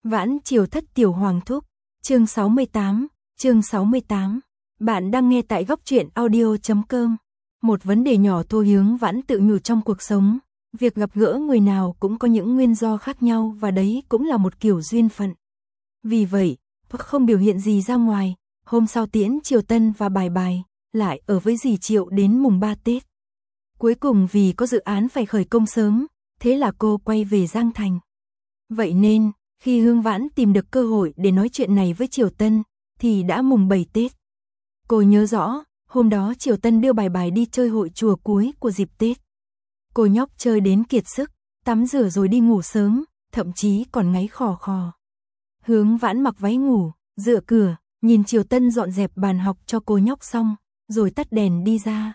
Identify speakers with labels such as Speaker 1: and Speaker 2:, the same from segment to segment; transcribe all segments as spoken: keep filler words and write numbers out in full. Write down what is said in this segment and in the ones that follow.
Speaker 1: Vãn Triều Thất Tiểu Hoàng Thúc, chương sáu mươi tám, chương sáu mươi tám. Bạn đang nghe tại góc truyện audio chấm com. Một vấn đề nhỏ thôi Hướng Vãn tự nhủ trong cuộc sống, việc gặp gỡ người nào cũng có những nguyên do khác nhau và đấy cũng là một kiểu duyên phận. Vì vậy, không biểu hiện gì ra ngoài, hôm sau tiễn Triều Tân và Bài Bài, lại ở với dì Triệu đến mùng ba Tết. Cuối cùng vì có dự án phải khởi công sớm, thế là cô quay về Giang Thành. Vậy nên, khi Hướng Vãn tìm được cơ hội để nói chuyện này với Triều Tân, thì đã mùng bảy Tết. Cô nhớ rõ, hôm đó Triều Tân đưa Bài Bài đi chơi hội chùa cuối của dịp Tết. Cô nhóc chơi đến kiệt sức, tắm rửa rồi đi ngủ sớm, thậm chí còn ngáy khò khò. Hướng Vãn mặc váy ngủ, dựa cửa, nhìn Triều Tân dọn dẹp bàn học cho cô nhóc xong, rồi tắt đèn đi ra.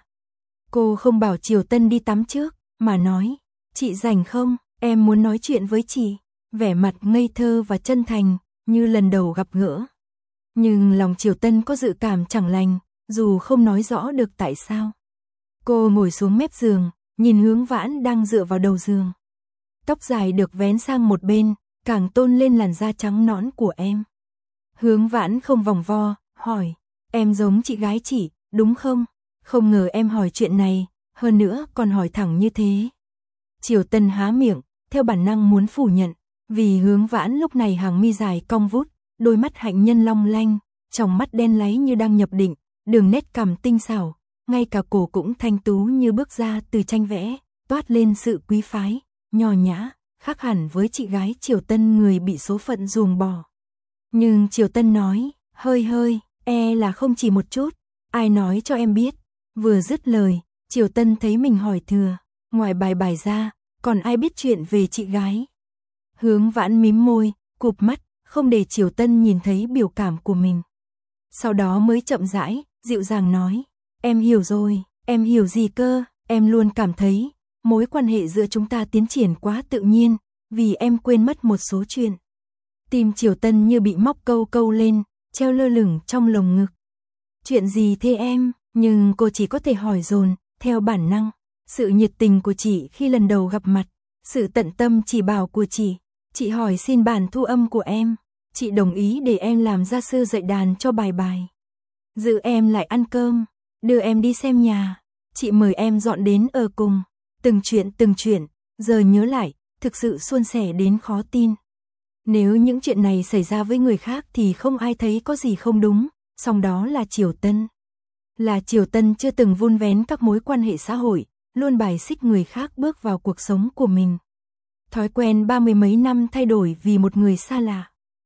Speaker 1: Cô không bảo Triều Tân đi tắm trước, mà nói, chị rảnh không, em muốn nói chuyện với chị. Vẻ mặt ngây thơ và chân thành, như lần đầu gặp gỡ. Nhưng lòng Triều Tân có dự cảm chẳng lành, dù không nói rõ được tại sao. Cô ngồi xuống mép giường, nhìn Hướng Vãn đang dựa vào đầu giường. Tóc dài được vén sang một bên, càng tôn lên làn da trắng nõn của em. Hướng Vãn không vòng vo, hỏi, em giống chị gái chị, đúng không? Không ngờ em hỏi chuyện này, hơn nữa còn hỏi thẳng như thế. Triều Tân há miệng, theo bản năng muốn phủ nhận, vì Hướng Vãn lúc này hàng mi dài cong vút, đôi mắt hạnh nhân long lanh, trong mắt đen láy như đang nhập định, đường nét cằm tinh xảo, ngay cả cổ cũng thanh tú như bước ra từ tranh vẽ, toát lên sự quý phái, nho nhã, khác hẳn với chị gái Triều Tân người bị số phận ruồng bỏ. Nhưng Triều Tân nói, hơi hơi, e là không chỉ một chút, ai nói cho em biết. Vừa dứt lời, Triều Tân thấy mình hỏi thừa, ngoài Bài Bài ra, còn ai biết chuyện về chị gái. Hướng Vãn mím môi, cụp mắt, không để Triều Tân nhìn thấy biểu cảm của mình. Sau đó mới chậm rãi, dịu dàng nói, em hiểu rồi, em hiểu gì cơ, em luôn cảm thấy, mối quan hệ giữa chúng ta tiến triển quá tự nhiên, vì em quên mất một số chuyện. Tim Triều Tân như bị móc câu câu lên, treo lơ lửng trong lồng ngực. Chuyện gì thế em? Nhưng cô chỉ có thể hỏi dồn, theo bản năng. Sự nhiệt tình của chị khi lần đầu gặp mặt, sự tận tâm chỉ bảo của chị. Chị hỏi xin bản thu âm của em. Chị đồng ý để em làm gia sư dạy đàn cho Bài Bài. Giữ em lại ăn cơm, đưa em đi xem nhà. Chị mời em dọn đến ở cùng. Từng chuyện từng chuyện, giờ nhớ lại, thực sự suôn sẻ đến khó tin. Nếu những chuyện này xảy ra với người khác thì không ai thấy có gì không đúng, song đó là Triều Tân. Là Triều Tân chưa từng vun vén các mối quan hệ xã hội, luôn bài xích người khác bước vào cuộc sống của mình. Thói quen ba mươi mấy năm thay đổi vì một người xa lạ.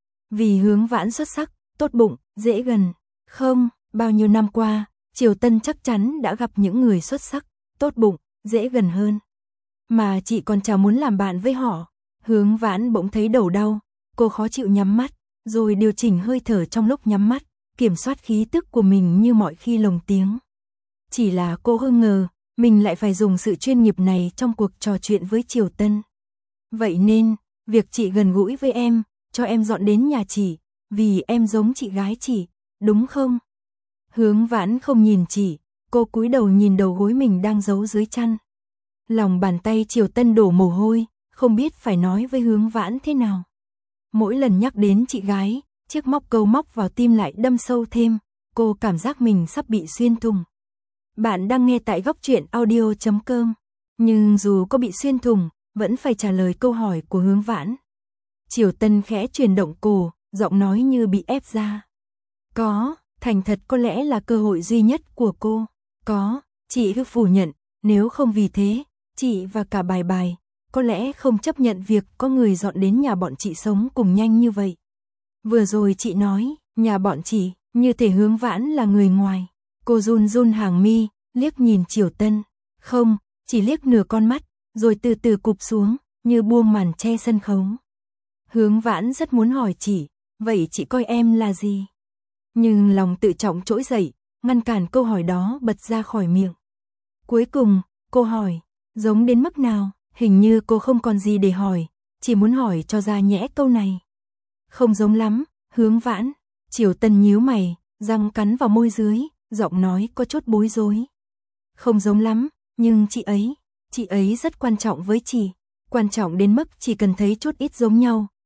Speaker 1: Vì Hướng Vãn xuất sắc, tốt bụng, dễ gần. Không, bao nhiêu năm qua, Triều Tân chắc chắn đã gặp những người xuất sắc, tốt bụng, dễ gần hơn. Mà chị còn chả muốn làm bạn với họ. Hướng Vãn bỗng thấy đầu đau, cô khó chịu nhắm mắt, rồi điều chỉnh hơi thở trong lúc nhắm mắt, kiểm soát khí tức của mình như mọi khi lồng tiếng. Chỉ là cô hơi ngờ, mình lại phải dùng sự chuyên nghiệp này trong cuộc trò chuyện với Triều Tân. Vậy nên, việc chị gần gũi với em, cho em dọn đến nhà chị, vì em giống chị gái chị, đúng không? Hướng Vãn không nhìn chị, cô cúi đầu nhìn đầu gối mình đang giấu dưới chăn. Lòng bàn tay Triều Tân đổ mồ hôi, không biết phải nói với Hướng Vãn thế nào. Mỗi lần nhắc đến chị gái, chiếc móc câu móc vào tim lại đâm sâu thêm, cô cảm giác mình sắp bị xuyên thủng. Bạn đang nghe tại góc truyện audio chấm com, nhưng dù có bị xuyên thủng, vẫn phải trả lời câu hỏi của Hướng Vãn. Triều Tân khẽ chuyển động cổ, giọng nói như bị ép ra. Có, thành thật có lẽ là cơ hội duy nhất của cô. Có, chị cứ phủ nhận, nếu không vì thế, chị và cả Bài Bài, có lẽ không chấp nhận việc có người dọn đến nhà bọn chị sống cùng nhanh như vậy. Vừa rồi chị nói, nhà bọn chị, như thể Hướng Vãn là người ngoài. Cô run run hàng mi, liếc nhìn Triều Tân. Không, chỉ liếc nửa con mắt, rồi từ từ cụp xuống, như buông màn che sân khấu. Hướng Vãn rất muốn hỏi chị, vậy chị coi em là gì? Nhưng lòng tự trọng trỗi dậy, ngăn cản câu hỏi đó bật ra khỏi miệng. Cuối cùng, cô hỏi, giống đến mức nào? Hình như cô không còn gì để hỏi, chỉ muốn hỏi cho ra nhẽ câu này. Không giống lắm, Hướng Vãn. Triều Tân nhíu mày, răng cắn vào môi dưới, giọng nói có chút bối rối. Không giống lắm, nhưng chị ấy, chị ấy rất quan trọng với chị. Quan trọng đến mức chỉ cần thấy chút ít giống nhau,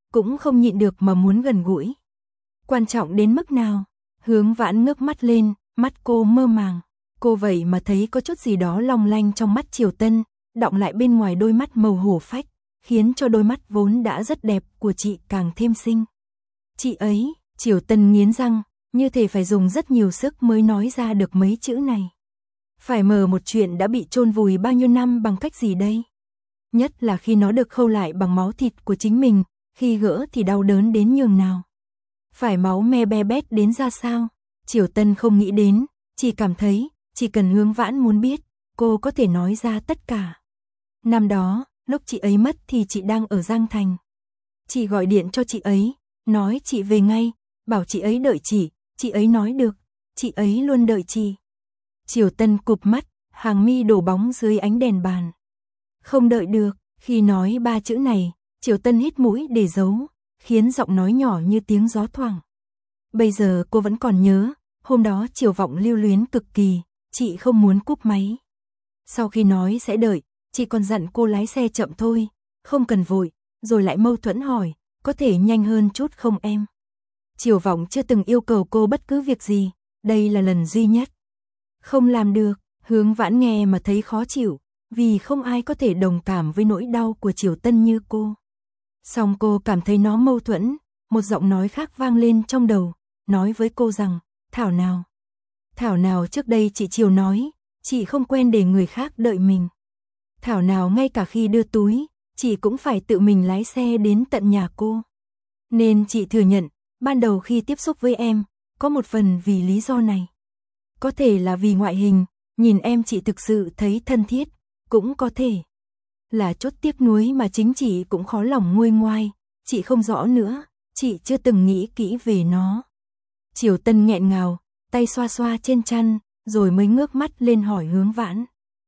Speaker 1: cũng không nhịn được mà muốn gần gũi. Quan trọng đến mức nào? Hướng Vãn ngước mắt lên, mắt cô mơ màng. Cô vậy mà thấy có chút gì đó long lanh trong mắt Triều Tân, đọng lại bên ngoài đôi mắt màu hổ phách, khiến cho đôi mắt vốn đã rất đẹp của chị càng thêm xinh. Chị ấy, Triều Tân nghiến răng, như thể phải dùng rất nhiều sức mới nói ra được mấy chữ này. Phải mở một chuyện đã bị chôn vùi bao nhiêu năm bằng cách gì đây? Nhất là khi nó được khâu lại bằng máu thịt của chính mình, khi gỡ thì đau đớn đến nhường nào. Phải máu me be bét đến ra sao? Triều Tân không nghĩ đến, chỉ cảm thấy, chỉ cần Hướng Vãn muốn biết, cô có thể nói ra tất cả. Năm đó, lúc chị ấy mất thì chị đang ở Giang Thành. Chị gọi điện cho chị ấy, nói chị về ngay, bảo chị ấy đợi chị, chị ấy nói được, chị ấy luôn đợi chị. Triều Tân cụp mắt, hàng mi đổ bóng dưới ánh đèn bàn. Không đợi được, khi nói ba chữ này, Triều Tân hít mũi để giấu, khiến giọng nói nhỏ như tiếng gió thoảng. Bây giờ cô vẫn còn nhớ, hôm đó Triều Vọng lưu luyến cực kỳ, chị không muốn cúp máy. Sau khi nói sẽ đợi, chị còn dặn cô lái xe chậm thôi, không cần vội, rồi lại mâu thuẫn hỏi, có thể nhanh hơn chút không em? Triều Vọng chưa từng yêu cầu cô bất cứ việc gì, đây là lần duy nhất. Không làm được, Hướng Vãn nghe mà thấy khó chịu, vì không ai có thể đồng cảm với nỗi đau của Triều Tân như cô. Song cô cảm thấy nó mâu thuẫn, một giọng nói khác vang lên trong đầu, nói với cô rằng, Thảo nào. Thảo nào trước đây chị Triều nói, chị không quen để người khác đợi mình. Thảo nào ngay cả khi đưa túi, chị cũng phải tự mình lái xe đến tận nhà cô. Nên chị thừa nhận, ban đầu khi tiếp xúc với em, có một phần vì lý do này. Có thể là vì ngoại hình, nhìn em chị thực sự thấy thân thiết, cũng có thể là chút tiếc nuối mà chính chị cũng khó lòng nguôi ngoai, chị không rõ nữa, chị chưa từng nghĩ kỹ về nó. Triều Tân nghẹn ngào, tay xoa xoa trên chăn, rồi mới ngước mắt lên hỏi Hướng Vãn.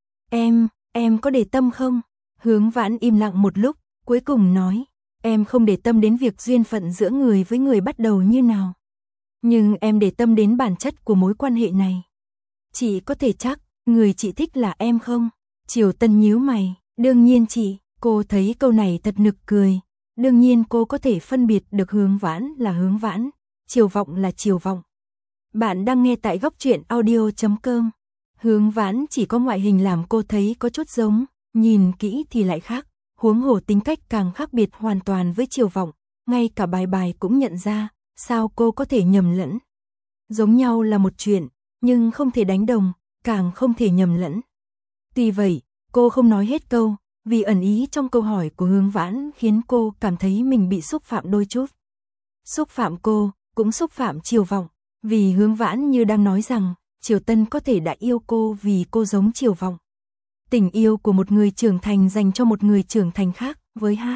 Speaker 1: Em, em có để tâm không? Hướng Vãn im lặng một lúc, cuối cùng nói, em không để tâm đến việc duyên phận giữa người với người bắt đầu như nào. Nhưng em để tâm đến bản chất của mối quan hệ này. Chị có thể chắc, người chị thích là em không? Triều Tân nhíu mày, đương nhiên chị, cô thấy câu này thật nực cười. Đương nhiên cô có thể phân biệt được Hướng Vãn là Hướng Vãn, Triều Vọng là Triều Vọng. Bạn đang nghe tại góc truyện audio chấm com. Hướng Vãn chỉ có ngoại hình làm cô thấy có chút giống, nhìn kỹ thì lại khác, huống hồ tính cách càng khác biệt hoàn toàn với Triều Vọng, ngay cả bài bài cũng nhận ra, sao cô có thể nhầm lẫn. Giống nhau là một chuyện, nhưng không thể đánh đồng, càng không thể nhầm lẫn. Tuy vậy, cô không nói hết câu, vì ẩn ý trong câu hỏi của Hướng Vãn khiến cô cảm thấy mình bị xúc phạm đôi chút. Xúc phạm cô, cũng xúc phạm Triều Vọng, vì Hướng Vãn như đang nói rằng, Triều Tân có thể đã yêu cô vì cô giống Triều Vọng. Tình yêu của một người trưởng thành dành cho một người trưởng thành khác, với H.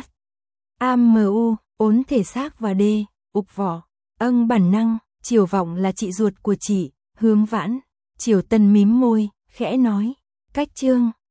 Speaker 1: A M U, ốn thể xác và D, ục vỏ, âng bản năng, Triều Vọng là chị ruột của chị, Hướng Vãn. Triều Tân mím môi, khẽ nói, cách chương.